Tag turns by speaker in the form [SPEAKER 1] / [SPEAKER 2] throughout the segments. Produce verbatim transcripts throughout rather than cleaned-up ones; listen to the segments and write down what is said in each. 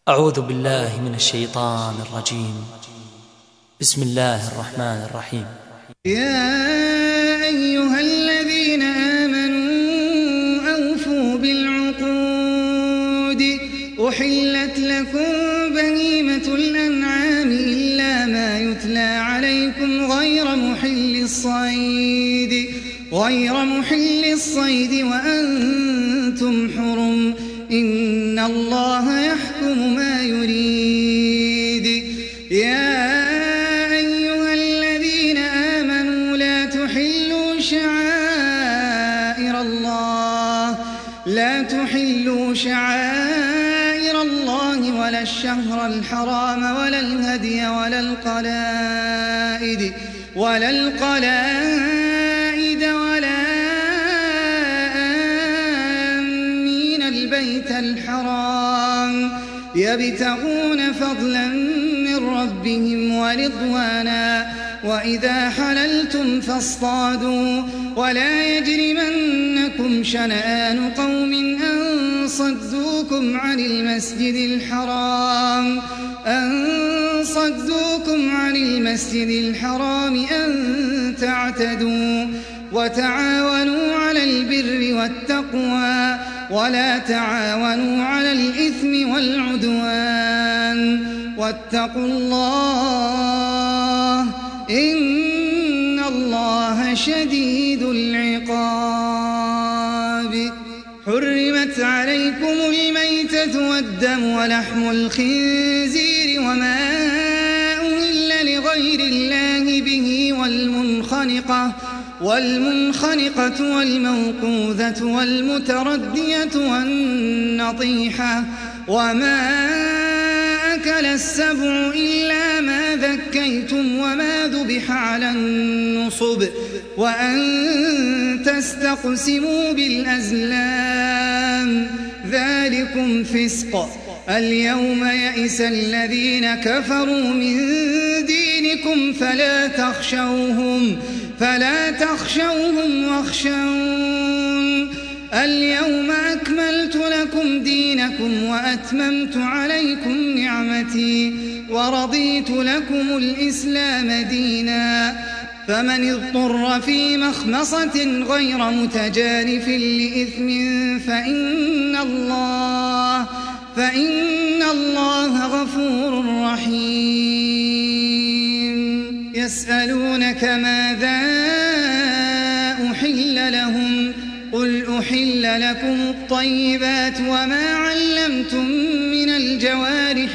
[SPEAKER 1] أعوذ بالله من الشيطان الرجيم. بسم الله الرحمن الرحيم.
[SPEAKER 2] يا أيها الذين آمنوا أوفوا بالعقود أحلت لكم بهيمة الأنعام إلا ما يتلى عليكم غير محل الصيد غير محل الصيد وأنتم حرم إن الله يحكم ما يريد. يا أيها الذين آمنوا لا تحلوا شعائر الله لا تحلوا شعائر الله ولا الشهر الحرام ولا الهدي ولا القلائد ولا القلائد ولا آمين البيت الحرام يبتغون فضلا من ربهم ورضوانا وإذا حللتم فاصطادوا ولا يجرمنكم شنآن قوم أن صدوكم عن المسجد الحرام أن صدوكم عن المسجد الحرام أن تعتدوا وتعاونوا على البر والتقوى ولا تعاونوا على الإثم والعدوان واتقوا الله إن الله شديد العقاب. حرمت عليكم الميتة والدم ولحم الخنزير وما أهل لغير الله به والمنخنقة والمنخنقة والموقوذة والمتردية والنطيحة وما أكل السبع إلا ما ذكيتم وما ذبح على النصب وأن تستقسموا بالأزلام ذلكم فسق. اليوم يئس الذين كفروا من دينكم فلا تخشوهم فلا تخشوهم واخشون اليوم أكملت لكم دينكم وأتممت عليكم نعمتي ورضيت لكم الإسلام دينا فمن اضطر في مخمصة غير متجانف لإثم فإن الله فإن الله غفور رحيم. يسألونك ماذا أحل لهم قل أحل لكم الطيبات وما علمتم من الجوارح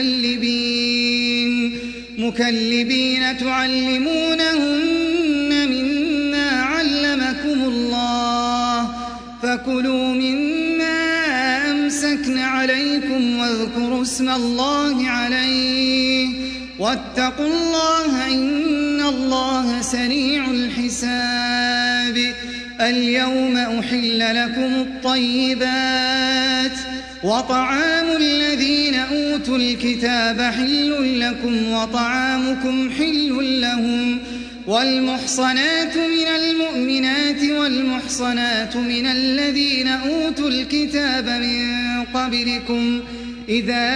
[SPEAKER 2] مكلبين مكلبين تعلمونهن مما علمكم الله فكلوا مما أمسكن عليكم واذكروا اسم الله عليه واتقوا الله إن الله سريع الحساب. اليوم أحل لكم الطيبات وطعام الذين أوتوا الكتاب حل لكم وطعامكم حل لهم والمحصنات من المؤمنات والمحصنات من الذين أوتوا الكتاب من قبلكم إذا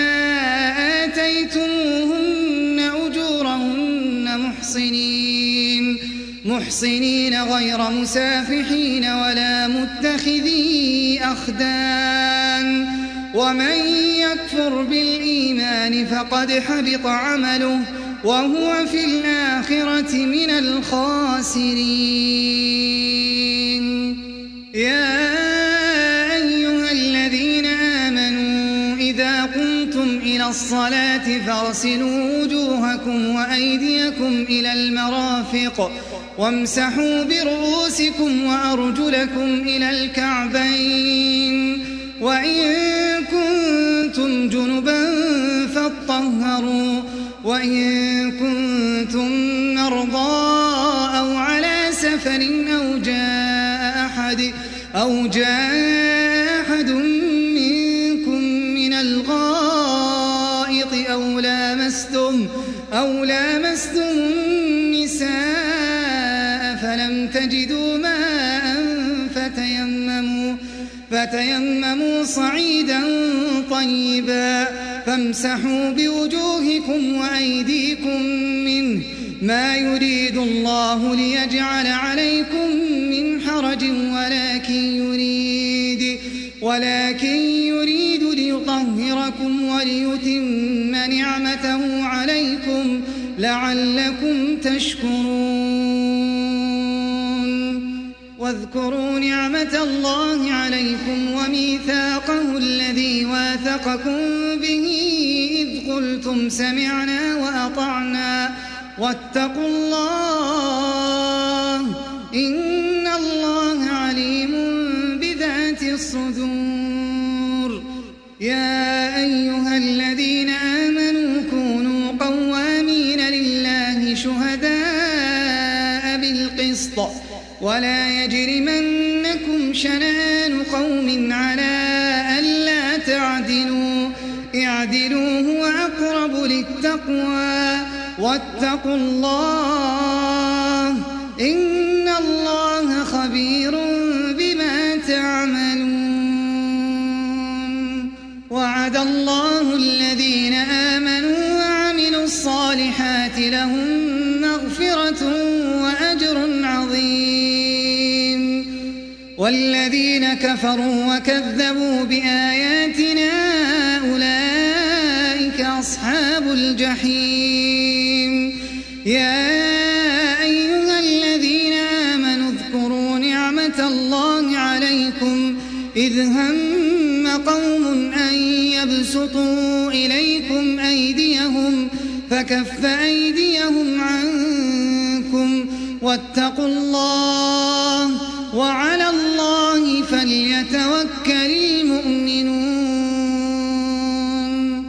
[SPEAKER 2] آتيتموهن أجورهن محصنين محصنين غير مسافحين ولا متخذي أخدان ومن يكفر بالإيمان فقد حبط عمله وهو في الآخرة من الخاسرين. يا أيها الذين آمنوا إذا قمتم إلى الصلاة فاغسلوا وجوهكم وأيديكم إلى المرافق وامسحوا برؤوسكم وأرجلكم إلى الكعبين وإن كنتم جنبا فاطهروا وإن كنتم مرضى أو على سفر أو جاء أحد أو جاء أحد منكم من الغائط أو لامستم أو لامستم النساء فلم تجدوا ماء فتيمموا فتيمموا صعيدا طيبا فامسحوا بوجوهكم وأيديكم منه ما يريد الله ليجعل عليكم من حرج ولكن يريد ولكن يريد ليطهركم وليتم نعمته عليكم لعلكم تشكرون. واذكروا نعمة الله عليكم وميثاقه الذي واثقكم به إذ قلتم سمعنا وأطعنا واتقوا الله إن الله عليم بذات الصدور. يا أيها الذين آمنوا كونوا قوامين لله شهداء بالقسط ولا يجرمنكم شنآن قوم على ألا تعدلوا اعدلوا هو أقرب للتقوى واتقوا الله إن الله خبير بما تعملون. وعد الله الذين آمنوا وعملوا الصالحات لهم مغفرة وأجر عظيم. والذين كفروا وكذبوا بآياتنا أولئك أصحاب الجحيم. يا أيها الذين آمنوا اذكروا نعمة الله عليكم إذ هم قوم أن يبسطوا إليكم أيديهم فكف أيديهم عنكم واتقوا الله وعلى الله فليتوكل المؤمنون.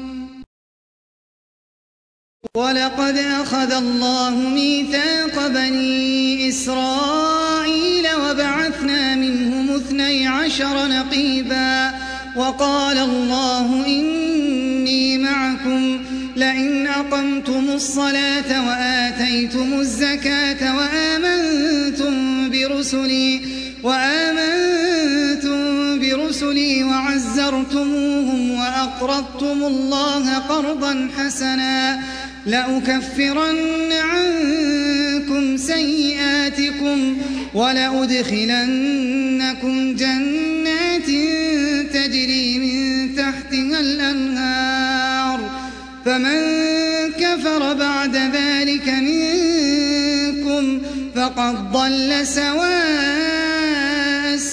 [SPEAKER 2] ولقد أخذ الله ميثاق بني إسرائيل وبعثنا منهم اثني عشر نقيبا وقال الله إني معكم لئن أقمتم الصلاة وآتيتم الزكاة وآمنتم برسلي وآمنتم برسلي وعزرتموهم وأقرضتم الله قرضا حسنا لأكفرن عنكم سيئاتكم ولأدخلنكم جنات تجري من تحتها الأنهار فمن كفر بعد ذلك منكم فقد ضل سواء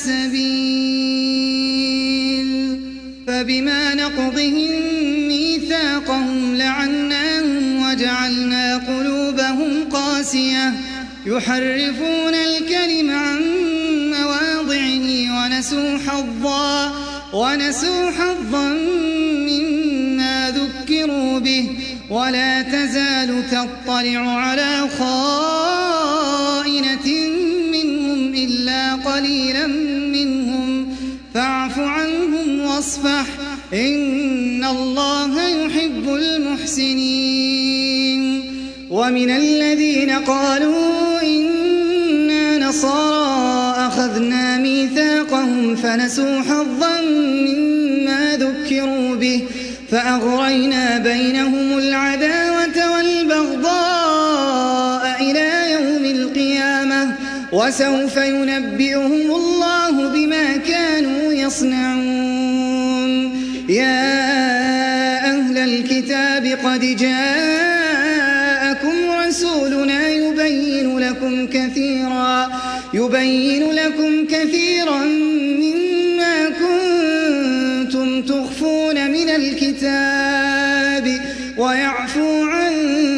[SPEAKER 2] السبيل. فبما نقضهم ميثاقهم لعناهم وجعلنا قلوبهم قاسية يحرفون الكلم عن مواضعه ونسوا حظا ونسوا حظا مما ذكروا به ولا تزال تطلع على خائنة منهم إلا قليلا منهم فاعف عنهم واصفح إن الله يحب المحسنين. ومن الذين قالوا إنا نصارى أخذنا ميثاقهم فنسوا حظا مما ذكروا به فأغرينا بينهم العداوة والبغضاء إلى يوم القيامة وسوف ينبئهم الله بما كانوا يصنعون. يا أهل الكتاب قد جاءكم رسولنا يبين لكم كثيرا يبين لكم كثيرا مما كنتم تخفون من الكتاب ويعفو عن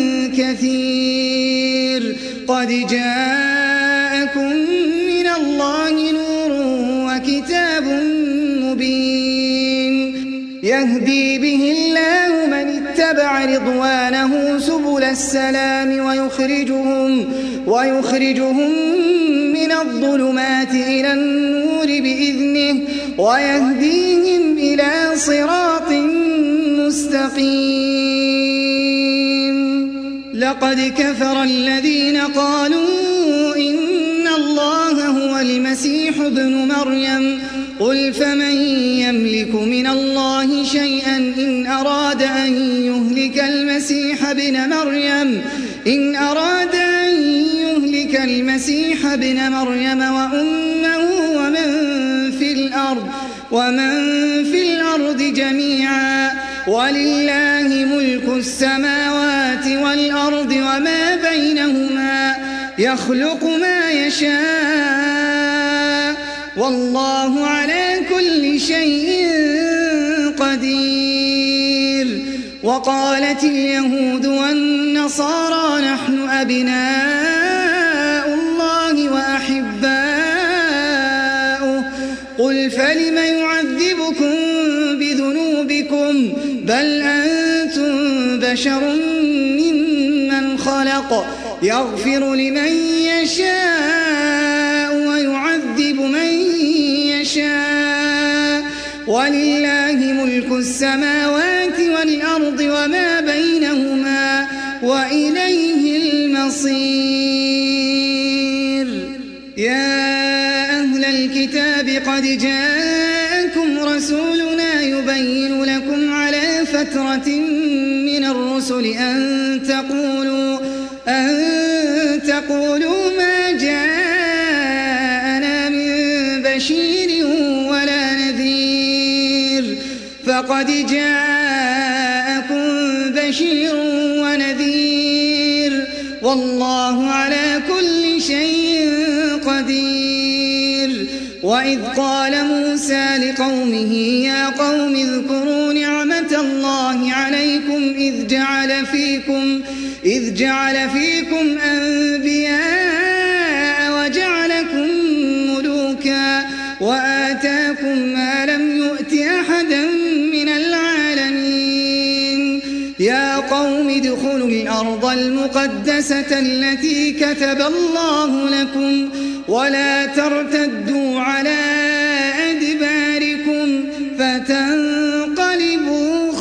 [SPEAKER 2] كثير. قد جاءكم من الله نور وكتاب مبين يهدي به الله من اتبع رضوانه سبل السلام ويخرجهم, ويخرجهم من الظلمات إلى النور بإذنه ويهديهم إلى صراط مستقيم. لقد كفر الذين قالوا إن الله هو المسيح ابن مريم قل فمن يملك من الله شيئا إن أراد أن يهلك المسيح ابن مريم إن أراد أن يهلك المسيح ابن مريم وأمه ومن في الأرض ومن في الأرض جميعا ولله ملك السماوات والأرض وما بينهما يخلق ما يشاء والله على كل شيء قدير. وقالت اليهود والنصارى نحن أبناء الله وأحباؤه قل فلم يعذبكم بذنوبكم بل أنتم بشر ممن خلق يغفر لمن يشاء ويعذب من يشاء ولله ملك السماوات والأرض وما بينهما وإليه المصير. يا أهل الكتاب قد جاءكم رسولنا يبين لكم على فترة من الرسل أن تقولوا أن تقولوا ما جاءنا من بشير ولا نذير فقد جاءكم بشير ونذير والله على كل شيء قدير. وإذ قال موسى لقومه يا قوم اذكروا نعمة الله عليكم إذ جعل فيكم إذ جعل فيكم أنبياء وجعلكم ملوكا وآتاكم ما لم يؤت أحدا من العالمين. يا قوم ادخلوا الأرض المقدسة التي كتب الله لكم ولا ترتدوا على أدباركم فتنقلبوا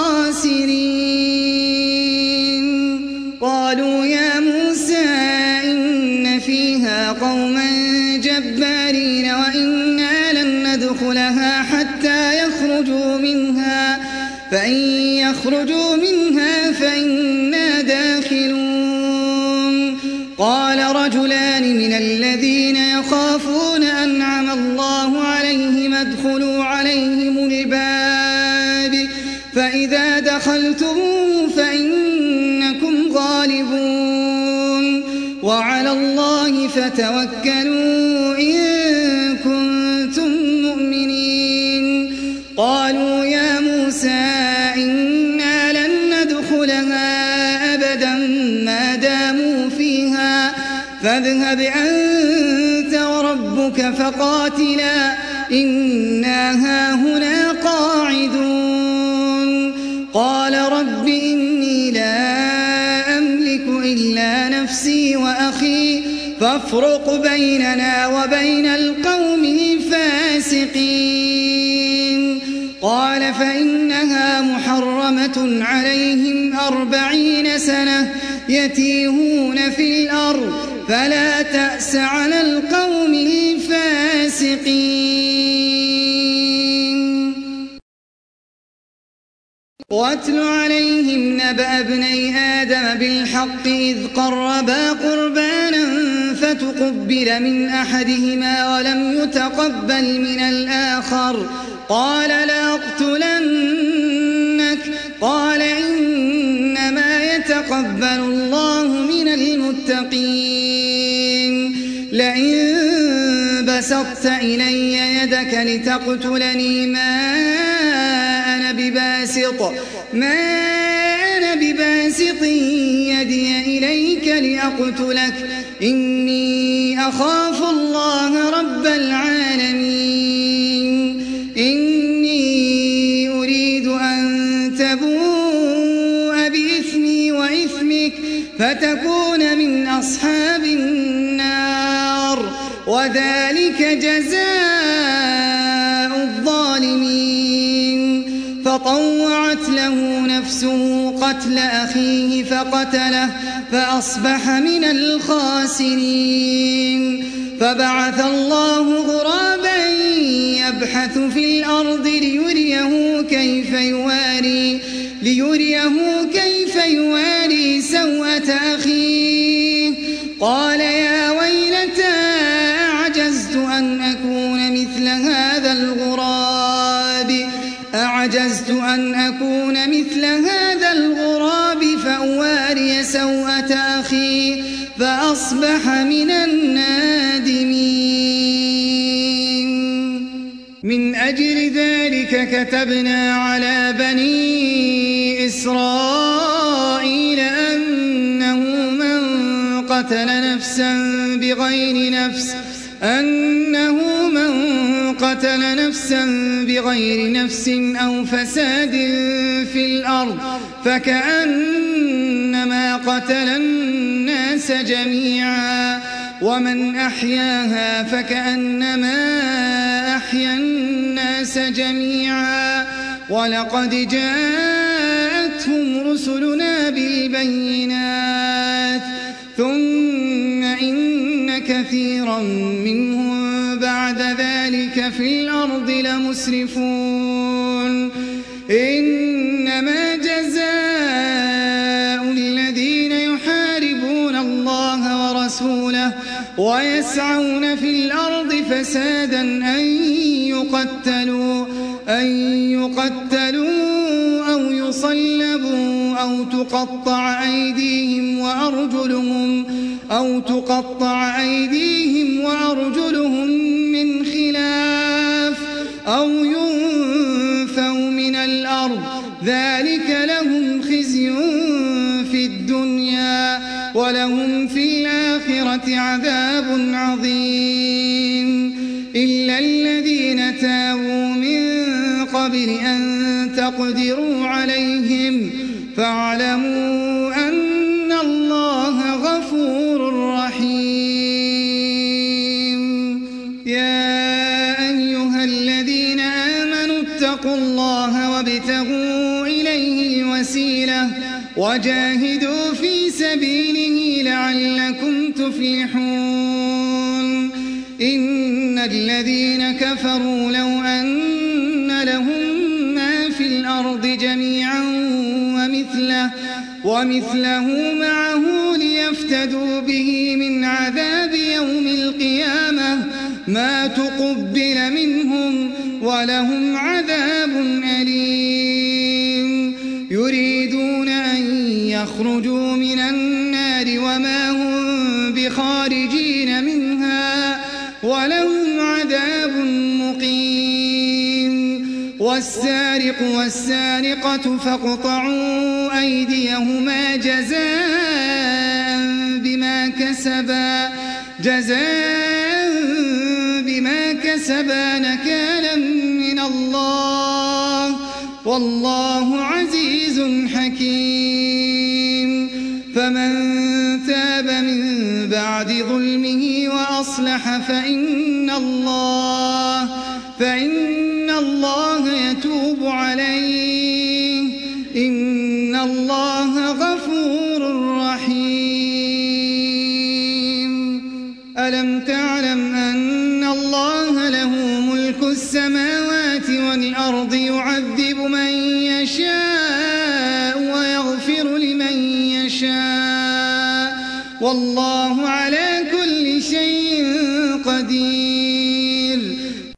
[SPEAKER 2] خاسرين. قالوا يا موسى إن فيها قوما جبارين وإنا لن ندخلها حتى يخرجوا منها فإن يخرجوا منها فإنا داخلون. قال رجلان من الذين يخافون أنعم الله عليهم ادخلوا عليهم الباب فإذا دخلتموه فإنكم غالبون وعلى الله فتوكلوا إن كنتم مؤمنين. قالوا يا موسى إنا لن ندخلها أبدا ما داموا فيها فاذهب أنت وربك فقاتلا إنا هاهنا قاعدون. قال رب إني لا أملك إلا نفسي وأخي فافرق بيننا وبين القوم الفاسقين. قال فإنها محرمة عليهم أربعين سنة يتيهون في الأرض فلا تأس على القوم الفاسقين. واتل عليهم نبأ ابني آدم بالحق إذ قربا قربانا فتقبل من أحدهما ولم يتقبل من الآخر قال لأقتلنك قال إنما يتقبل الله من المتقين. لئن بسطت إلي يدك لتقتلني ما أنا بباسط ما أنا بباسط يدي إليك لأقتلك إني أخاف الله رب العالمين. إني أريد أن تبوء بإثمي وإثمك فتكون من أصحاب النار وذلك جزاء الظالمين. فطوعت له نفسه قتل أخيه فقتله فأصبح من الخاسرين. فبعث الله غرابا يبحث في الأرض ليريه كيف يواري ليريه كيف يواري سوءة أخيه قال يا ويلتى أعجزت أن أكون مثل هذا الغراب أعجزت أن أكون مثل هذا الغراب فأواري سوءة أخي فأصبح من النادمين. من أجل ذلك كتبنا على بني إسرائيل أنه من قتل نفسا بغير نفس أنه من قتل نفسا بغير نفس أو فساد في الأرض فكأنما قتل الناس جميعا ومن أحياها فكأنما أحيا الناس جميعا ولقد جاءتهم رسلنا بالبينات ثم إن كثيرا منهم بعد ذلك في الأرض لمسرفون. إنما جزاء الذين يحاربون الله ورسوله ويسعون في الأرض فسادا أن يقتلوا أن يقتلوا أو يصلبوا أو تقطع أيديهم وأرجلهم أو تقطع أيديهم وأرجلهم من خلاف أو ينفوا من الأرض ذلك لهم خزي في الدنيا ولهم في الآخرة عذاب عظيم. إلا الذين تابوا من قبل أن تقدروا عليهم فاعلموا أن الله غفور رحيم. يا أيها الذين آمنوا اتقوا الله وابتغوا إليه الوسيلة وجاهدوا في سبيله لعلكم تفلحون. إن الذين كفروا لو أن لهم ما في الأرض جميعا ومثله, ومثله معه ليفتدوا به من عذاب يوم القيامة ما تقبل منهم ولهم عذاب أليم. يريدون أن يخرجوا من النار وما هم بخارجين منها ولهم عذاب مقيم. والسارق والسارقة فاقطعوا أيديهما جزاء بما كسبا جزاء بما كسبا نكالا من الله والله عزيز حكيم. فمن تاب من بعد ظلمه وأصلح فإن الله فإن الله يتوب عليه إن الله غفور رحيم. ألم تعلم أن الله له ملك السماوات والأرض يعذب من يشاء ويغفر لمن يشاء والله على كل شيء قدير.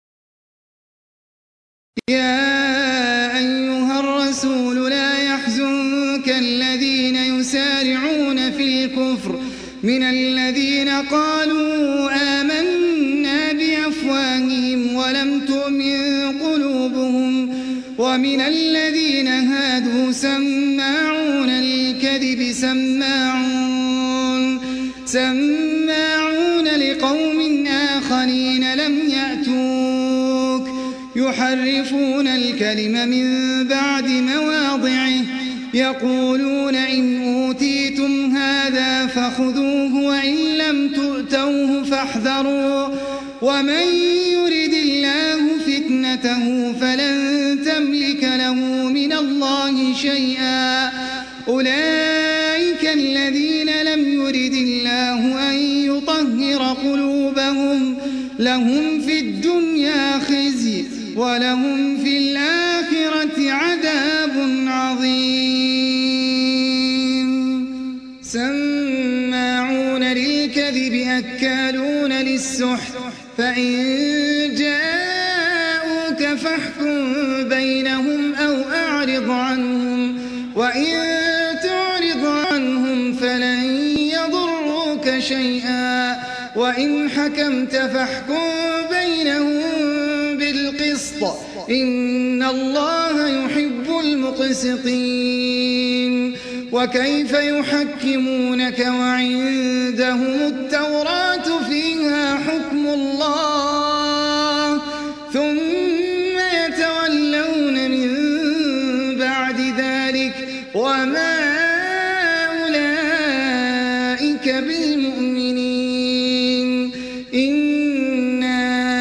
[SPEAKER 2] يا أيها الرسول لا يحزنك الذين يسارعون في الكفر من الذين قالوا آمنا بأفواههم ولم تؤمن قلوبهم ومن الذين هادوا سماعون للكذب سماعون سماعون لقوم آخرين لم يأتوك يحرفون الكلم من بعد مواضعه يقولون إن أوتيتم هذا فخذوه وإن لم تؤتوه فاحذروا ومن يرد الله فتنته فلن تملك له من الله شيئا أولئك الذين لم يرد الله أن يطهر قلوبهم لهم في الدنيا خزي ولهم في الآخرة عذاب عظيم. سماعون للكذب أكالون للسحت فإن جاءوك فاحكم بينهم أو أعرض عنهم وإن تعرض عنهم فلن يضروك شيئا وإن حكمت فاحكم بينهم بالقسط إن الله يحب المقسطين. وكيف يحكمونك وعندهم التوراة فيها حكم الله ثم يتولون من بعد ذلك وما أولئك بالمؤمنين. إنا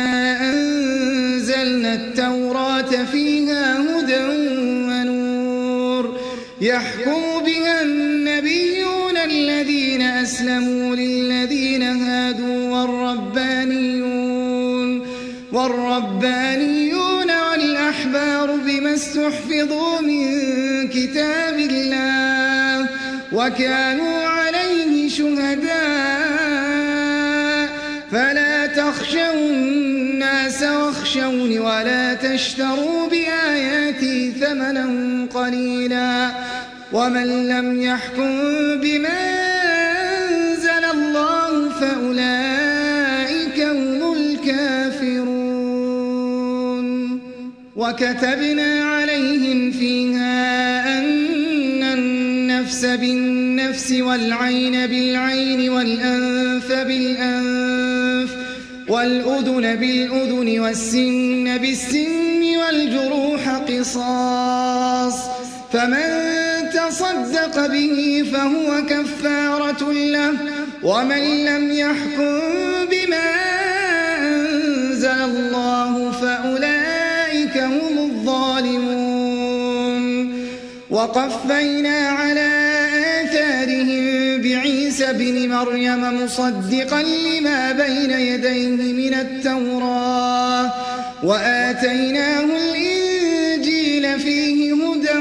[SPEAKER 2] أنزلنا التوراة فيها هدى ونور يحكم بها النبيون الذين أسلموا للذين هادوا والربانيون والربانيون والأحبار بما استحفظوا من كتاب الله وكانوا عليه شهداء فلا تخشوا الناس واخشوني ولا تشتروا بآياتي ثمنا قليلا ومن لم يحكم بما أنزل الله فأولئك هم الكافرون. وكتبنا عليهم فيها أن النفس بالنفس والعين بالعين والأنف بالأنف والأذن بالأذن والسن بالسن والجروح قصاص فمن تصدق به فهو كفارة له ومن لم يحكم بما أنزل الله فأولئك هم الظالمون. وقفينا على آثارهم بعيسى بن مريم مصدقا لما بين يديه من التوراة وآتيناه الإنجيل فيه هدى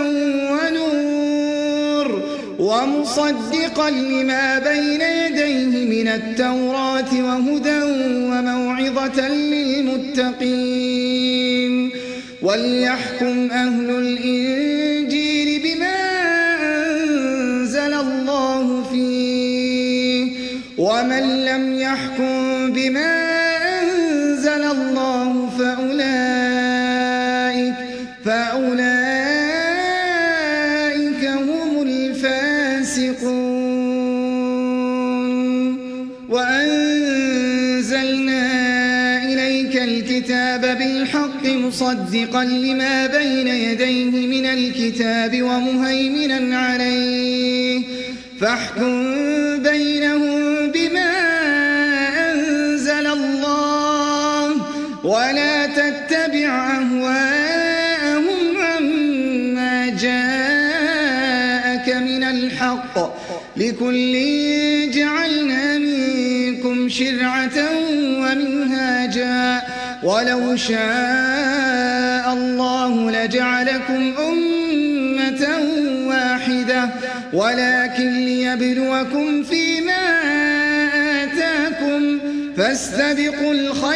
[SPEAKER 2] ونور ومصدقا لما بين يديه من التوراة وهدى وموعظة للمتقين. وليحكم أهل الإنجيل بما أنزل الله فيه ومن لم يحكم بما أنزل الله فأولئك فأولئك هم الفاسقون. وأنزلنا إليك الكتاب بالحق مصدقا لما بين يديه من الكتاب ومهيمنا عليه فاحكم بينهم بما أنزل الله ولا تتبع أهواءهم عما جاءك من الحق لكل جعلنا منكم شرعة ومنهاجا ولو شاء الله لجعلكم أمة واحدة ولكن ليبلوكم فيما آتاكم فاستبقوا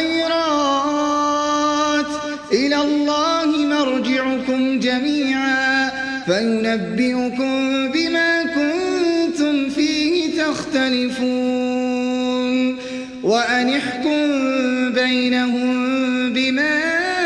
[SPEAKER 2] الخيرات إلى الله مرجعكم جميعا فينبئكم بما كنتم فيه تختلفون. وأن احكم بينهم بما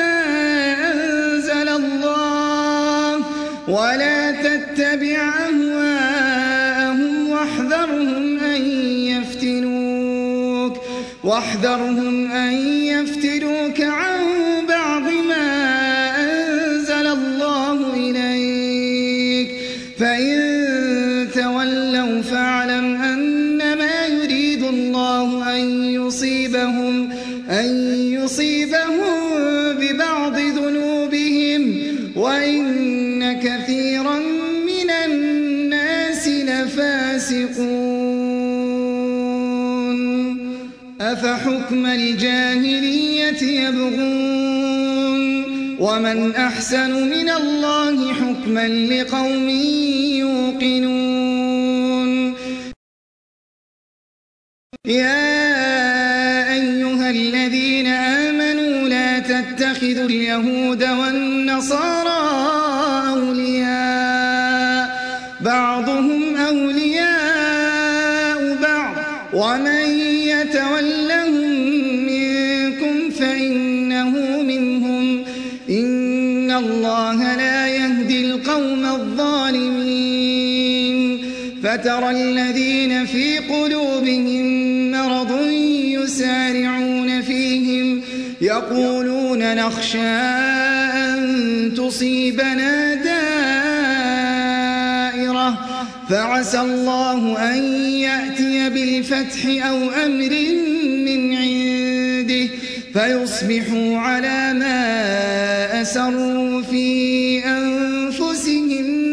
[SPEAKER 2] أنزل الله ولا تتبع أهواءهم واحذرهم أن يفتنوك واحذرهم أن يفتنوك عن بعض ما أنزل الله إليك فإن تولوا فاعلم أنما يريد الله أن يصيبهم أن يصيبهم ببعض ذنوبهم وإن كثيرا من الناس لفاسقون. أفحكم الجاهلية يبغون ومن أحسن من الله حكما لقوم يوقنون يا أيها الذين آمنوا لا تتخذوا اليهود والنصارى أولياء بعضهم أولياء بعض ومن يتولهم منكم فإنه منهم إن الله لا يهدي القوم الظالمين فترى الذين في قلوبهم مرض يسارعون فيهم يقولون نخشى أن تصيبنا دائرة فعسى الله أن يأتي بالفتح أو أمر من عنده فيصبحوا على ما أسروا في أنفسهم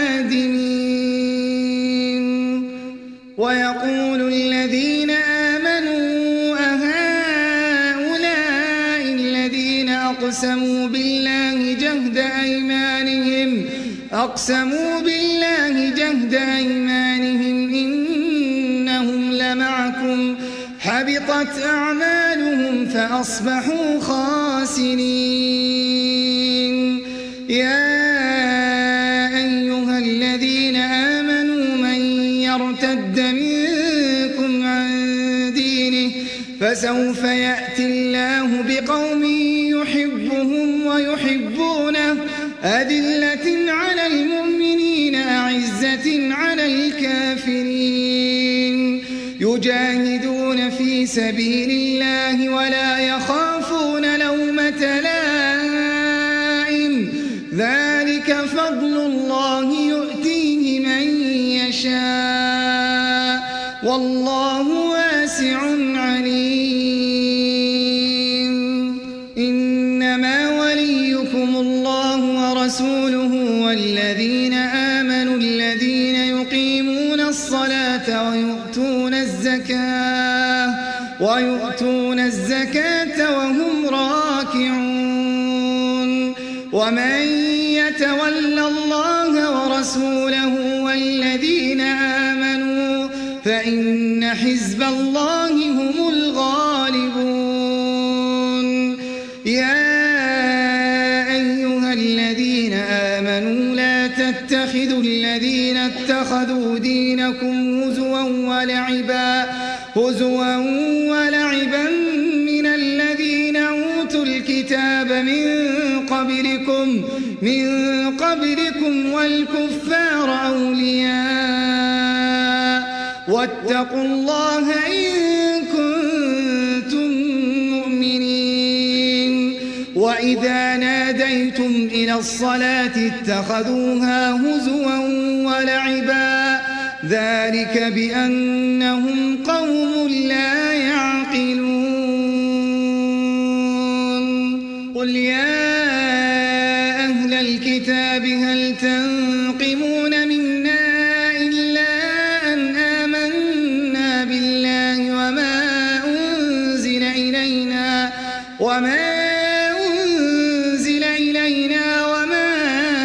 [SPEAKER 2] نادمين ويقول الذين آمنوا أهؤلاء الذين أقسموا بالله جهد أيمانهم أقسموا بالله جهد أيمانهم إنهم لمعكم حبطت أعمالهم فأصبحوا خاسرين يا أيها الذين آمنوا من يرتد منكم عن دينه فسوف يأتي الله بقوم يحبهم ويحبونه أذلة على المؤمنين أعزة على الكافرين يجاهدون في سبيل الله ولا يخافون لومة لائم ذلك فضل الله يؤتيه من يشاء والله واسع عليم إنما وليكم الله ورسوله والذين آمنوا الذين يقيمون الصلاة ويؤتون الزكاة ويؤتون الزكاة وهم راكعون ومن يتول الله ورسوله والذين آمنوا فإن حزب الله هم الغالبون يا أيها الذين آمنوا لا تتخذوا الذين اتخذوا دينكم هزوا ولعبا هزوا ولعبا من الذين أوتوا الكتاب من قبلكم من قبلكم والكفار أولياء واتقوا الله إن كنتم مؤمنين وإذا ناديتم إلى الصلاة اتخذوها هزوا ولعبا ذلك بأنهم قوم لا يعقلون قل يا أهل الكتاب هل تنقمون منا إلا أن آمنا بالله وما أنزل إلينا وما أنزل إلينا وما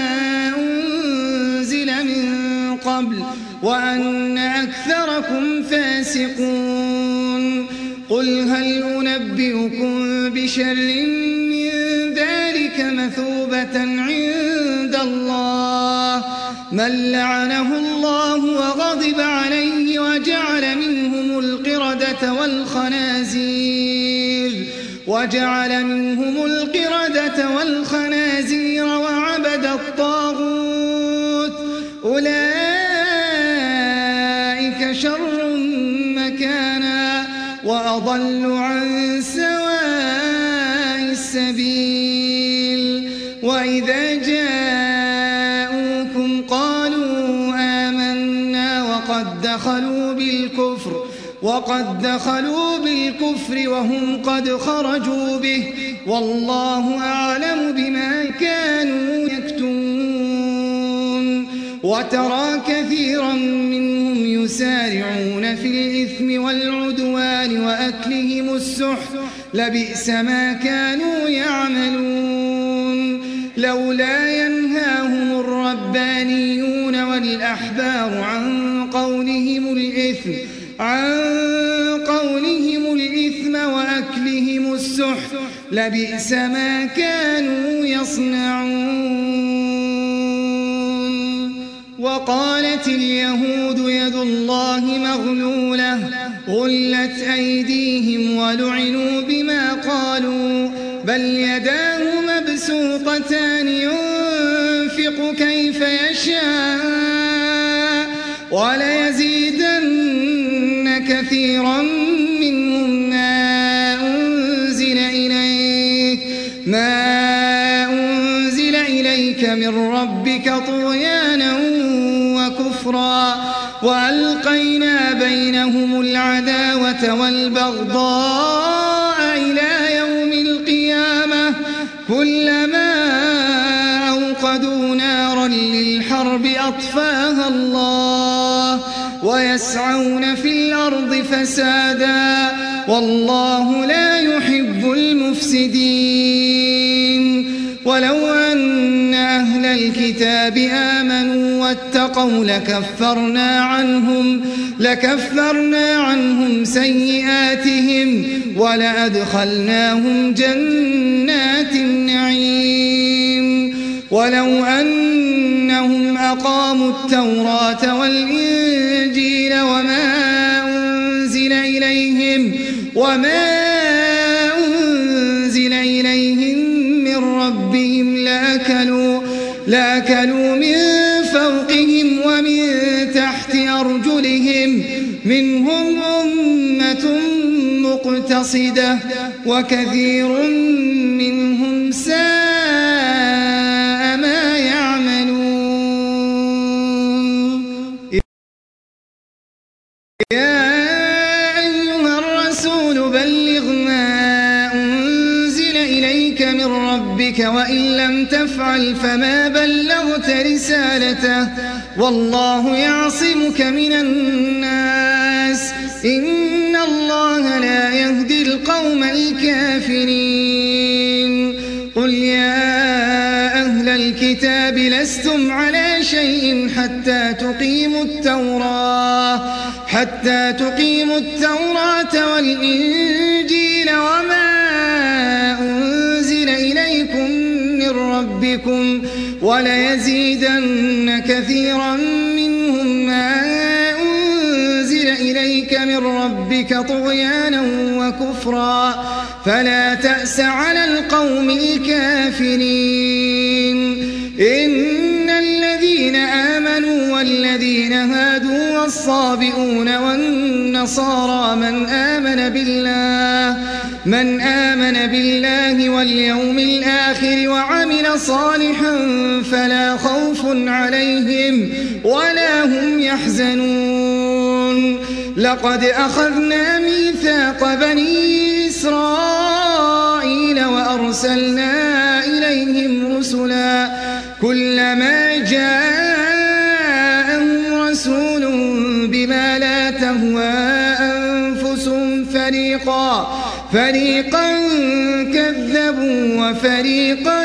[SPEAKER 2] أنزل من قبل وأن أكثركم فاسقون قل هل أنبئكم بشر من ذلك مثوبة عند الله من لعنه الله وغضب عليه وجعل منهم القردة والخنازير وجعل منهم القردة والخنازير وعبد الطاغوت أولئك شر مكانا وأضل عن سواء السبيل وإذا جاءوكم قالوا آمنا وقد دخلوا بالكفر وقد دخلوا بالكفر وهم قد خرجوا به والله أعلم بما كانوا يكتمون وترى كثيرا منهم يسارعون في الإثم والعدوان وأكلهم السحت لبئس ما كانوا يعملون لولا ينهاهم الربانيون والأحبار عن قولهم الإثم عن قولهم الإثم وأكلهم السحت لبئس ما كانوا يصنعون. وقالت اليهود يد الله مغلولة غلت أيديهم ولعنوا بما قالوا بل يداه مبسوطتان ينفق كيف يشاء وليزيدن كثيرا منهم ما أنزل إليك ما أنزل إليك من ربك طغيانا وكفرا وألقينا بينهم العداوة والبغضاء إلى يوم القيامة كلما أوقدوا نارا للحرب أطفاها الله ويسعون في الأرض فسادا والله لا يحب المفسدين. ولو أن أهل الكتاب آمنوا واتقوا لكفرنا عنهم لكفرنا عنهم سيئاتهم ولأدخلناهم جنات النعيم. ولو أنهم أقاموا التوراة والإنجيل وما أنزل إليهم وما أنزل إليهم من ربهم لأكلوا لأكلوا من فوقهم ومن تحت أرجلهم منهم أمة مقتصدة وكثير منهم ساء ما يعملون. يا أيها الرسول بلغ ما أنزل إليك من ربك وإن لم تفعل فما بلغت رسالته والله يعصمك من الناس إن الله لا يهدي القوم الكافرين. قل يا أهل الكتاب لستم على شيء حتى تقيموا التوراة حتى تقيموا التوراة والإنجيل وما أنزل إليكم من ربكم وليزيدن كثيرا منهم ما أنزل إليك من ربك طغيانا وكفرا فلا تأس على القوم الكافرين. إن الذين آمنوا والذين هادوا والصابئون والنصارى من آمن بالله من آمن بالله واليوم الآخر وعمل صالحا فلا خوف عليهم ولا هم يحزنون. لقد أخذنا ميثاق بني إسرائيل وأرسلنا إليهم رسلا كلما جاءهم رسول بما لا تهوى أنفسهم فريقا فريقا كذبوا وفريقا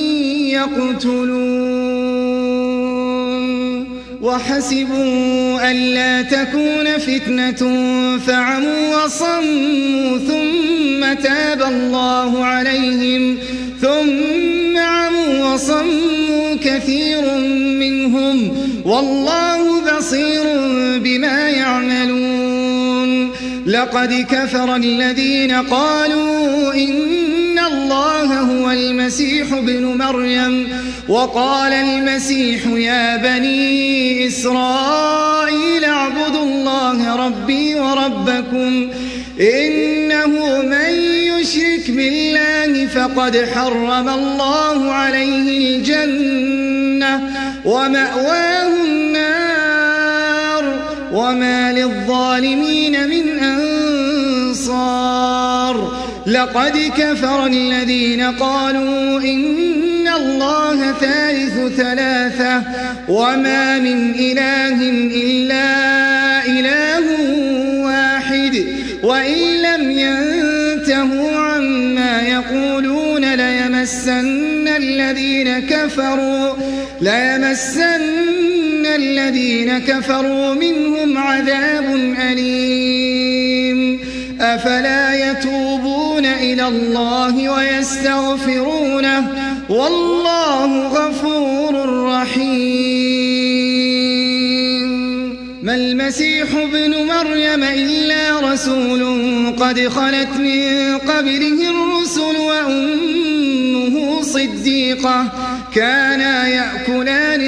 [SPEAKER 2] يقتلون. وحسبوا ألا تكون فتنة فعموا وصموا ثم تاب الله عليهم ثم عموا وصموا كثير منهم والله بصير بما يعملون. لقد كفر الذين قالوا إن الله هو المسيح ابن مريم وقال المسيح يا بني إسرائيل اعبدوا الله ربي وربكم إنه من يشرك بالله فقد حرم الله عليه الجنة ومأواه النار وما للظالمين من أنصار. لقد كفر الذين قالوا إن الله ثالث ثلاثة وما من إله إلا إله واحد وإن لم ينتهوا عما يقولون ليمسن الذين كفروا ليمسن الذين كفروا منهم عذاب أليم أفلا يتوبون إلى الله ويستغفرونه والله غفور رحيم. ما المسيح ابن مريم إلا رسول قد خلت من قبله الرسل وأمه صديقة كانا يأكلان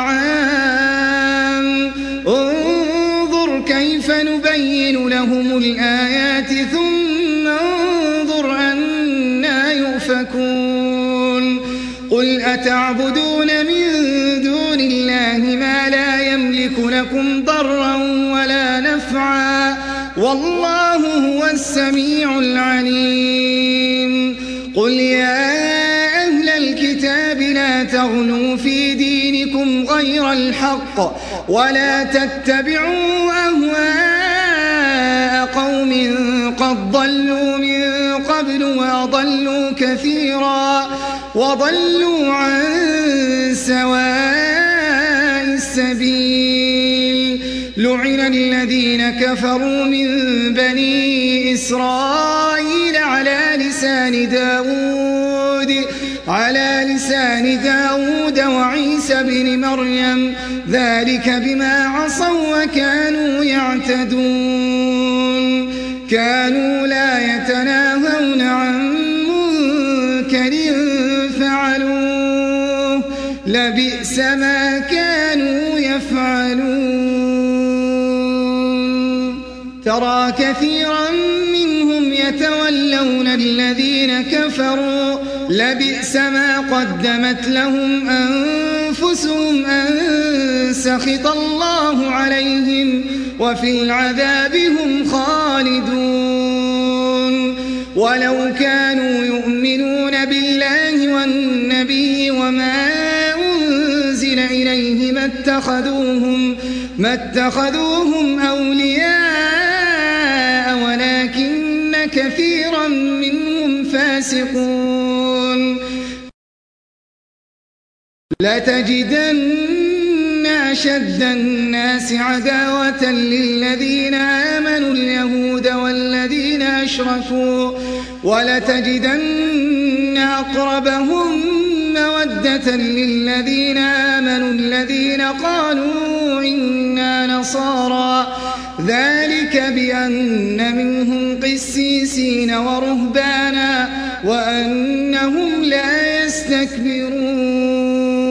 [SPEAKER 2] الطعام انظر كيف نبين لهم الآيات ثم انظر أنا يؤفكون. قل أتعبدون من دون الله ما لا يملك لكم ضرا ولا نفعا والله هو السميع العليم. قل يا أهل الكتاب لا تغلوا في دينكم غير الحق ولا تتبعوا أهواء قوم قد ضلوا من قبل وأضلوا كثيرا وضلوا عن سواء السبيل. لعن الذين كفروا من بني إسرائيل على لسان داود على لسان داود وعيسى بن مريم ذلك بما عصوا وكانوا يعتدون كانوا لا يتناهون عن منكر فعلوه لبئس ما كانوا يفعلون. ترى كثيرا منهم يتولون الذين كفروا لبئس ما قدمت لهم أنفسهم أن سخط الله عليهم وفي العذاب هم خالدون. ولو كانوا يؤمنون بالله والنبي وما أنزل إليه ما اتخذوهم, ما اتخذوهم أولياء ولكن كثيرا منهم فاسقون. لتجدن أشد الناس عداوة للذين آمنوا اليهود والذين أشركوا ولتجدن أقربهم مودة للذين آمنوا الذين قالوا إنا نصارى ذلك بأن منهم قسيسين ورهبانا وأنهم لا يستكبرون.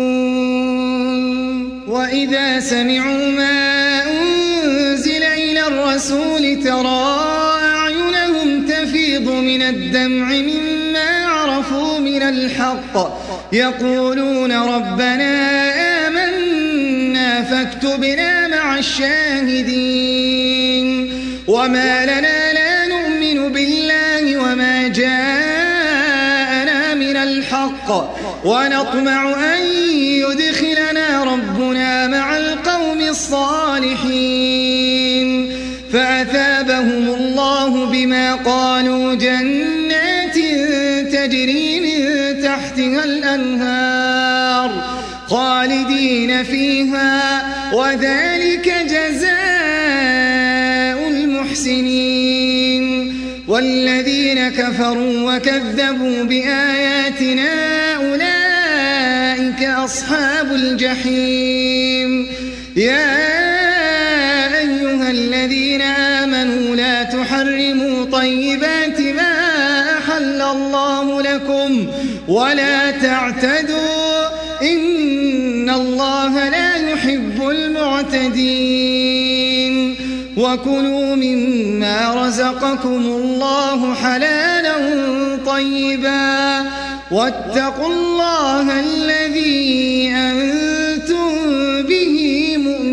[SPEAKER 2] وإذا سمعوا ما أنزل إلى الرسول ترى أعينهم تفيض من الدمع مما عرفوا من الحق يقولون ربنا آمنا فاكتبنا مع الشاهدين. وما لنا لا نؤمن بالله وما جاءنا من الحق ونطمع أن يدخلنا ربنا مع القوم الصالحين. فأثابهم الله بما قالوا جنات تجري من تحتها الأنهار خالدين فيها وذلك جزاء المحسنين. والذين كفروا وكذبوا بآياتنا أولئك أصحاب الجحيم. يا أيها الذين آمنوا لا تحرموا طيبات ما أحل الله لكم ولا تعتدوا إن الله لا يحب المعتدين. وكلوا مما رزقكم الله حلالا طيبا واتقوا الله الذي أنتم به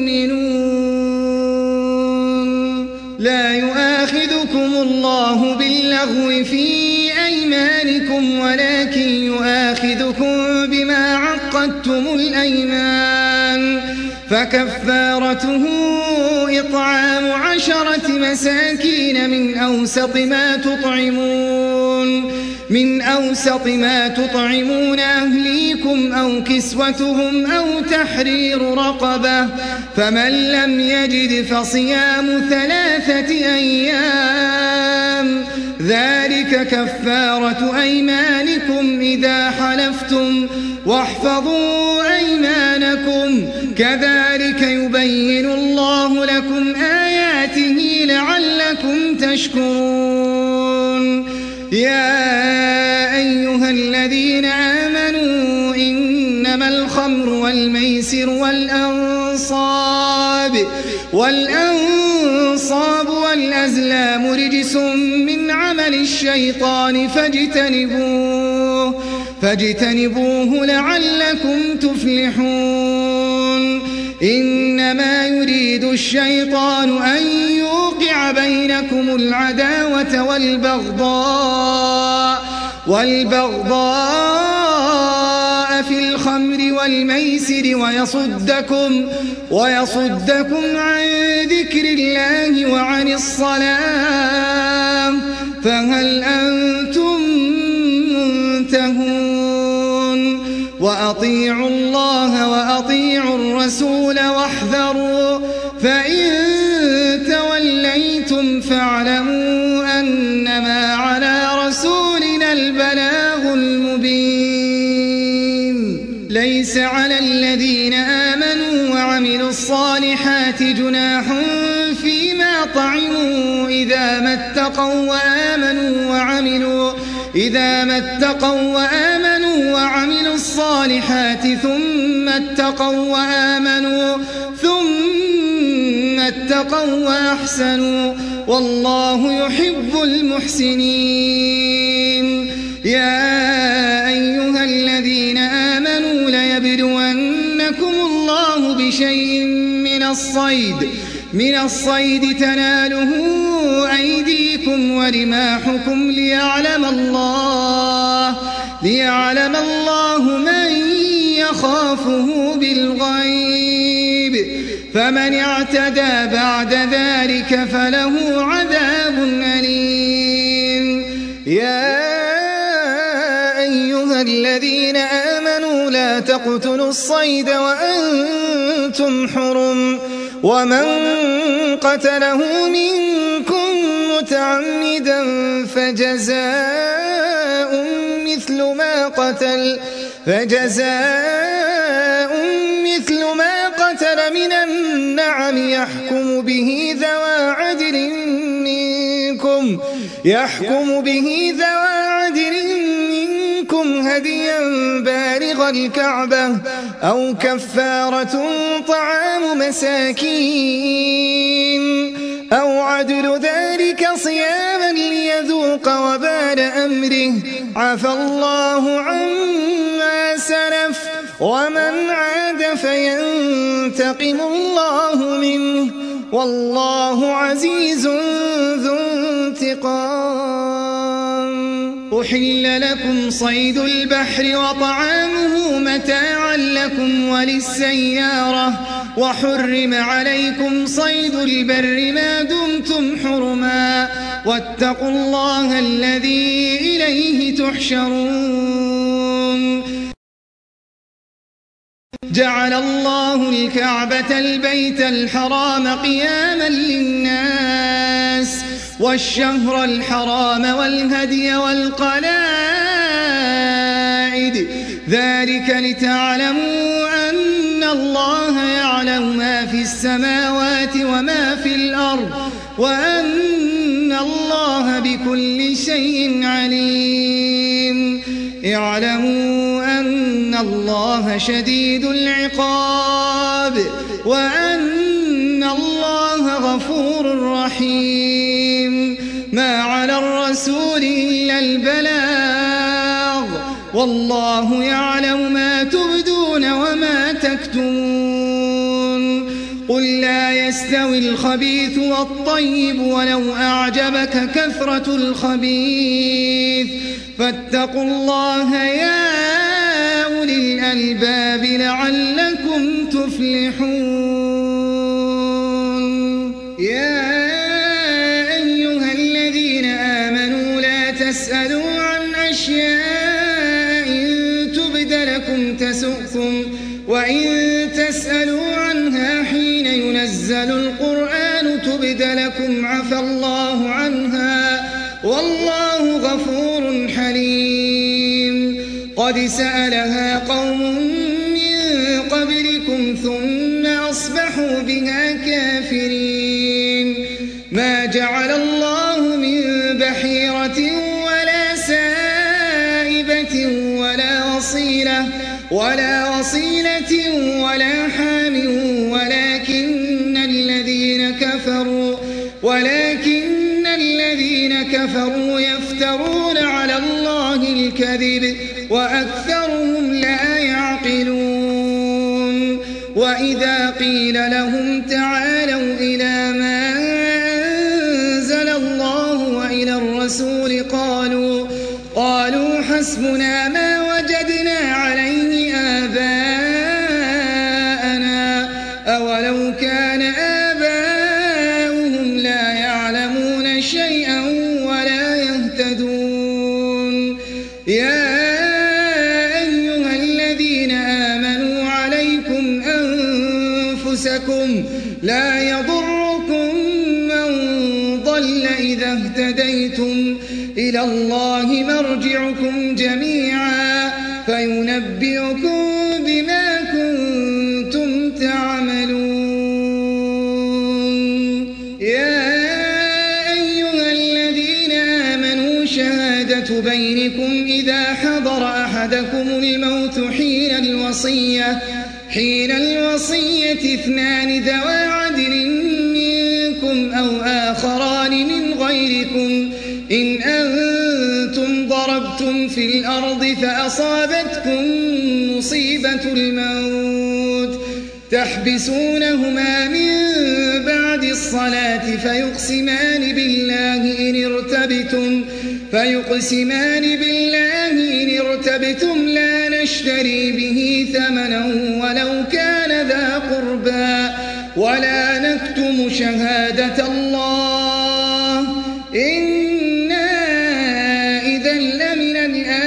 [SPEAKER 2] مؤمنون. لا يؤاخذكم الله باللغو في أيمانكم ولكن يؤاخذكم بما عقدتم الأيمان فكفارته إطعام عشرة مساكين من أوسط ما تطعمون من أوسط ما تطعمون أهليكم أو كسوتهم أو تحرير رقبة، فمن لم يجد فصيام ثلاثة أيام ذلك كفارة أيمانكم إذا حلفتم، واحفظوا أيمانكم كذلك يبين الله لكم آياته لعلكم تشكرون. يا أيها الذين آمنوا إنما الخمر والميسر والأنصاب والأنصاب والأزلام رجس من عمل الشيطان فاجتنبوه فاجتنبوه لعلكم تفلحون. إنما يريد الشيطان أن يوقع بينكم العداوة والبغضاء والبغضاء في الخمر والميسر ويصدكم ويصدكم عن ذكر الله وعن الصلاة فهل أنتم منتهون؟ وأطيعوا الله وأطيعوا الرسول واحذروا، فإن توليتم فاعلموا أنما على رسولنا البلاغ المبين. ليس على الذين آمنوا وعملوا الصالحات جناح فيما طعموا إذا ما اتقوا وآمنوا وعملوا إذا ما اتقوا وآمنوا وعملوا الصالحات ثم اتقوا وآمنوا ثم اتقوا وأحسنوا والله يحب المحسنين. يا أيها الذين آمنوا ليبلونكم الله بشيء من الصيد من الصيد تناله أيديكم ورماحكم ليعلم الله ليعلم الله من يخافه بالغيب، فمن اعتدى بعد ذلك فله عذاب أليم. يا أيها الذين آمنوا لا تقتلوا الصيد وأنتم حرم، ومن قتله منكم متعمدا فجزاء مثل ما قتل فجزاء مثل ما قتل من النعم يحكم به ذوى عدل منكم يحكم به ذوى عدل منكم هديا بالغ الكعبة أو كفارة طعام مساكين أو عدل ذلك صياما ليذوق وبال أمره، عفى الله عما سلف ومن عاد فينتقم الله منه والله عزيز ذو انتقام. أحل لكم صيد البحر وطعامه متاعا لكم وللسيارة، وحرم عليكم صيد البر ما دمتم حرما، واتقوا الله الذي إليه تحشرون. جعل الله الكعبة البيت الحرام قياما للناس والشهر الحرام والهدي والقلائد، ذلك لتعلموا أن الله يعلم ما في السماوات وما في الأرض وأن الله بكل شيء عليم. اعلموا أن الله شديد العقاب وأن الله غفور رحيم. ما على الرسول إلا البلاغ والله يعلم ما تبدون وما تكتمون. قل لا يستوي الخبيث والطيب ولو أعجبك كثرة الخبيث، فاتقوا الله يا أولي الألباب لعلكم تفلحون. يا أيها الذين آمنوا لا تسألوا عن أشياء ينزل القرآن تبد لكم عفى الله عنها والله غفور حليم. قد سألها قوم من قبلكم ثم أصبحوا بها كافرين. ما جعل الله من بحيرة ولا سائبة ولا وصيلة ولا وصيلة ولا حام ولكن الذين كفروا ولكن الذين كفروا يفترون على الله الكذب وأكثرهم لا يعقلون. وإذا قيل لهم تعالوا إلى ما أنزل الله وإلى الرسول قالوا قالوا حسبنا ما وجدنا عليه آباءنا أولو كان آباؤهم لا يعلمون شيئا ولا يهتدون. يا أيها الذين آمنوا عليكم أنفسكم لا يضركم من ضل إذا اهتديتم إلى الله مرجعكم جميعا فينبئكم بما كنتم تعملون. يا أيها الذين آمنوا شهادة بينكم إذا حضر أحدكم الموت حين الوصية حين الوصية اثنان ذوى عدل منكم أو آخران من غيركم إن أنتم ضربتم في الأرض فأصابتكم مصيبة الموت تحبسونهما من بعد الصلاة فيقسمان بالله إن ارتبتم فيقسمان بالله إن ارتبتم لا نشتري به ثمنا ولو كان ذا قربى ولا نكتم شهادة الله إنا إذا لمن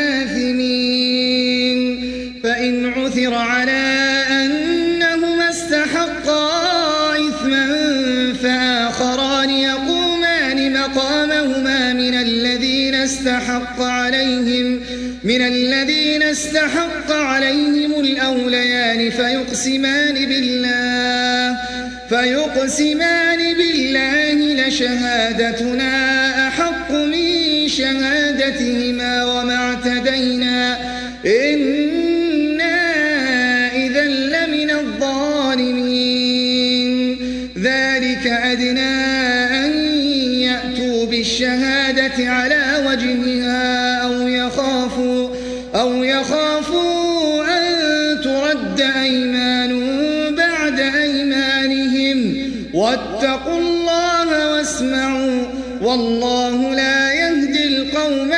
[SPEAKER 2] الآثمين. فإن عثر على أنهما استحقا إثما فآخران يقومان مقامهما من الذين استحق عليهم من الذين استحق عليهم الأوليان فيقسمان بالله فيقسمان بالله لشهادتنا أحق من شهادتهما وما اعتدينا إنا إذا لمن الظالمين. ذلك أدنى أن يأتوا بالشهادة على وجهها أو يخافوا أو يخافوا أن ترد أيمان بعد أيمانهم واتقوا الله واسمعوا والله لا يهدي القوم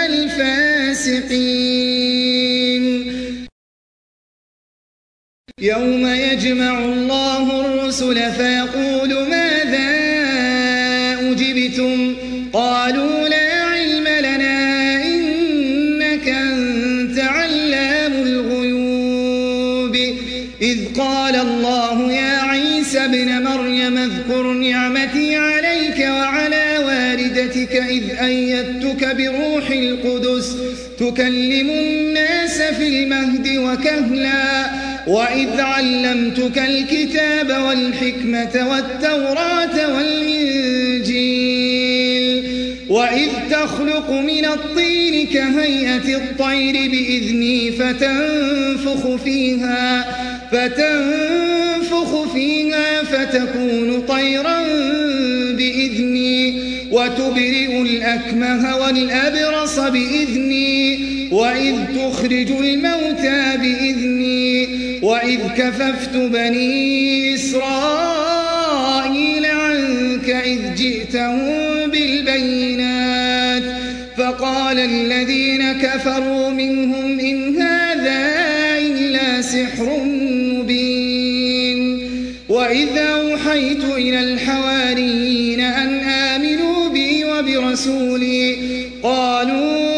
[SPEAKER 2] الفاسقين. يوم يجمع الله الرسل فيقول ماذا أجبتم قالوا لا علم لنا إنك أنت علام الغيوب. إذ قال الله يا عيسى ابن مريم اذكر نعمتي عليك وعلى والدتك إذ أيدتك بروح القدس تكلم الناس في المهد وكهلا وإذ علمتك الكتاب والحكمة والتوراة والإنجيل وإذ تخلق من الطين كهيئة الطير بإذني فتنفخ فيها فتنفخ فيها فتكون طيرا بإذني وتبرئ الأكمه والأبرص بإذني وإذ تخرج الموتى بإذني وإذ كففت بني إسرائيل عنك إذ جئتهم بالبينات فقال الذين كفروا منهم إن هذا إلا سحر مبين. وإذا أوحيت إلى الحواريين أن آمنوا بي وبرسولي قالوا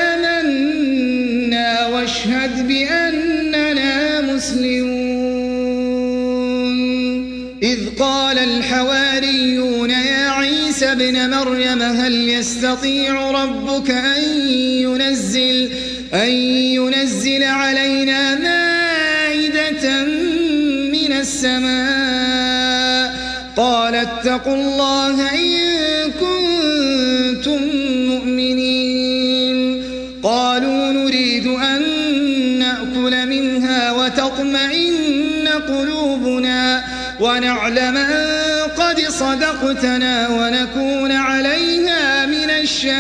[SPEAKER 2] آمنا واشهد بأننا مسلمون. إذ قال الحواريون يا عيسى ابن مريم هل يستطيع ربك أن ينزل, أن ينزل علينا مائدة من السماء قال اتقوا الله إن كنتم مؤمنين قالوا نريد أن نأكل منها وتطمئن قلوبنا ونعلم أن قد صدقتنا ونكون عليها من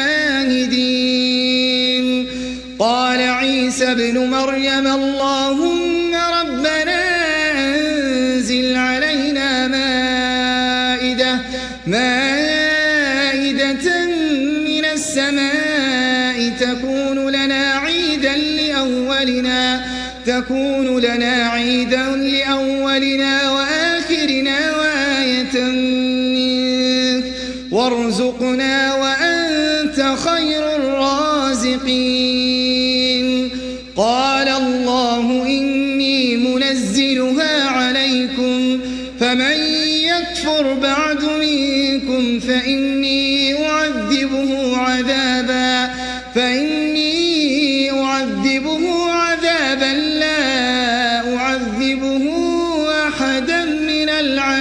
[SPEAKER 2] الشاهدين قال عيسى ابن مريم اللهم ربنا أنزل علينا مائدة, مائدة من السماء تكون لنا عيدا لأولنا, تكون لنا عيدا لأولنا وآخرنا وآية منك وارزقنا وأنت خير الرازقين قال الله إني منزلها عليكم فمن يكفر بعد منكم فإني أعذبه عذابا فإني أعذبه عذابا لا أعذبه أحدا من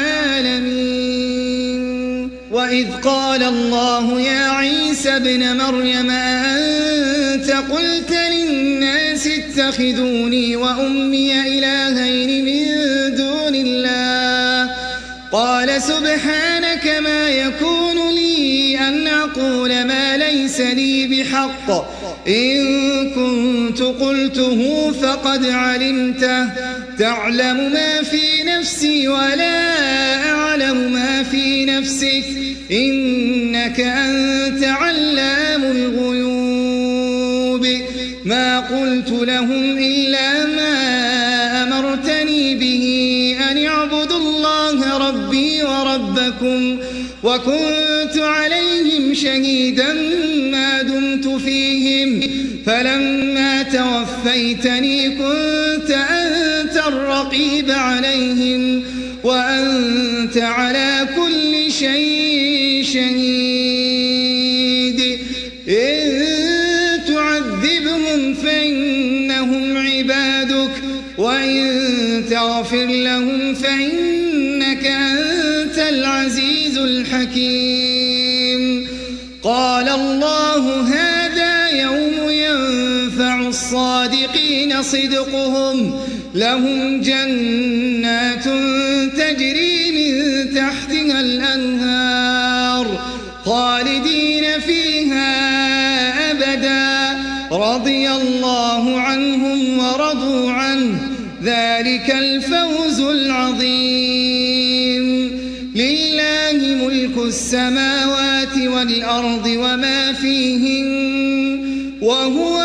[SPEAKER 2] العالمين وإذ قال الله يا عيسى ابن مريم أنت قلت للناس اتخذوني وأمي إلهين من دون الله قال سبحانك ما يكون لي أن أقول ما ليس لي بحق إن كنت قلته فقد علمته تعلم ما في نفسي ولا أعلم ما في نفسك إنك أنت علام الغيوب ما قلت لهم إلا ما أمرتني به أن اعبدوا الله ربي وربكم وكنت عليهم شهيدا ما دمت فيهم فلما توفيتني كنت أنت الرقيب عليهم وأنت على كل شيء شهيد إن تعذبهم فإنهم عبادك وإن تغفر لهم فإنك أنت العزيز الحكيم قال الله هذا يوم ينفع الصادقين صدقهم لهم جنات تجري من تحتها الأنهار خالدين فيها أبدا رضي الله عنهم ورضوا عنه ذلك الفوز العظيم لله ملك السماوات والأرض وما فيهن وهو